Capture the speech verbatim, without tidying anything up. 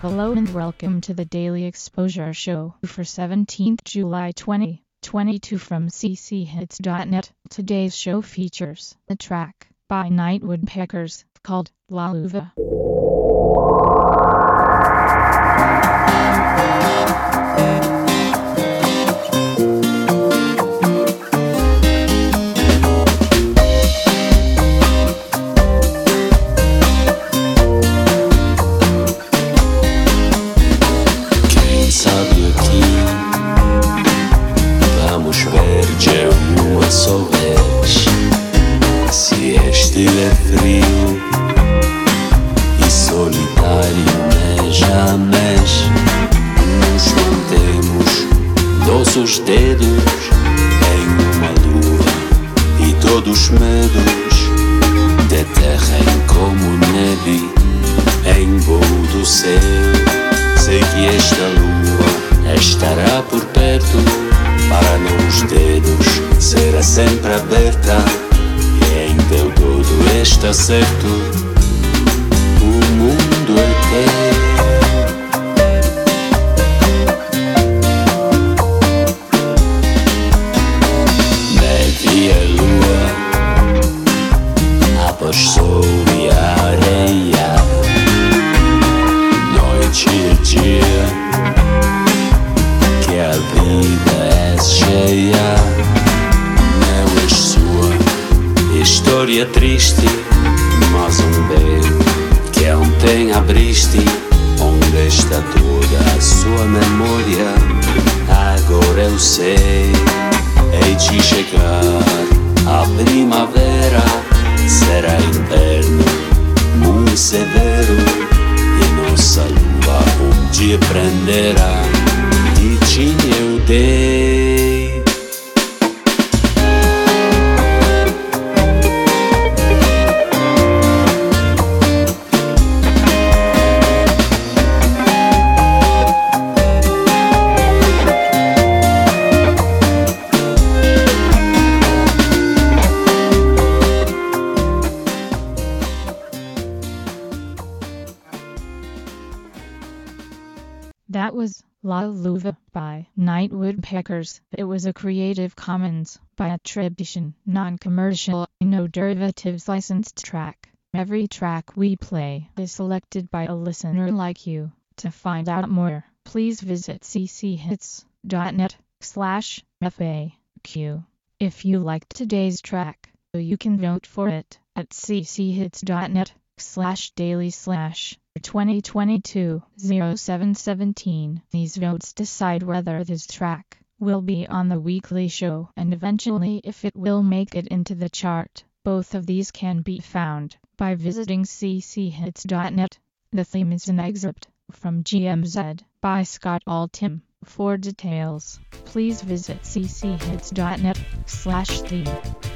Hello and welcome to the Daily Exposure Show for seventeenth July twenty twenty-two from c c hits dot net. Today's show features a track by Night Woodpeckers called La Luva. Se este é frio e solitário, mês a mês nos mantemos nossos dedos em uma luva e todos os medos deterrem como neve em voo do céu. Sei que esta lua estará por perto para nos dedos será sempre aberta. Em teu todo está certo, o mundo é teu. Neve e lua, após sol e areia, noite e dia, que a vida é cheia. História triste, mas um bem que ontem abriste, onde está toda a sua memória. Agora eu sei, hei de chegar a primavera, será inverno muito severo e nossa lua um dia prenderá. E tinha eu dei. That was La Luva by Night Woodpeckers. It was a Creative Commons by attribution, non-commercial, no derivatives licensed track. Every track we play is selected by a listener like you. To find out more, please visit c c hits dot net slash F A Q. If you liked today's track, you can vote for it at c c hits dot net slash daily slash twenty twenty-two oh seven seventeen. These votes decide whether this track will be on the weekly show and eventually if it will make it into the chart. Both of these can be found by visiting c c hits dot net. The theme is an excerpt from G M Z by Scott Altham. For details, please visit c c hits dot net slash theme.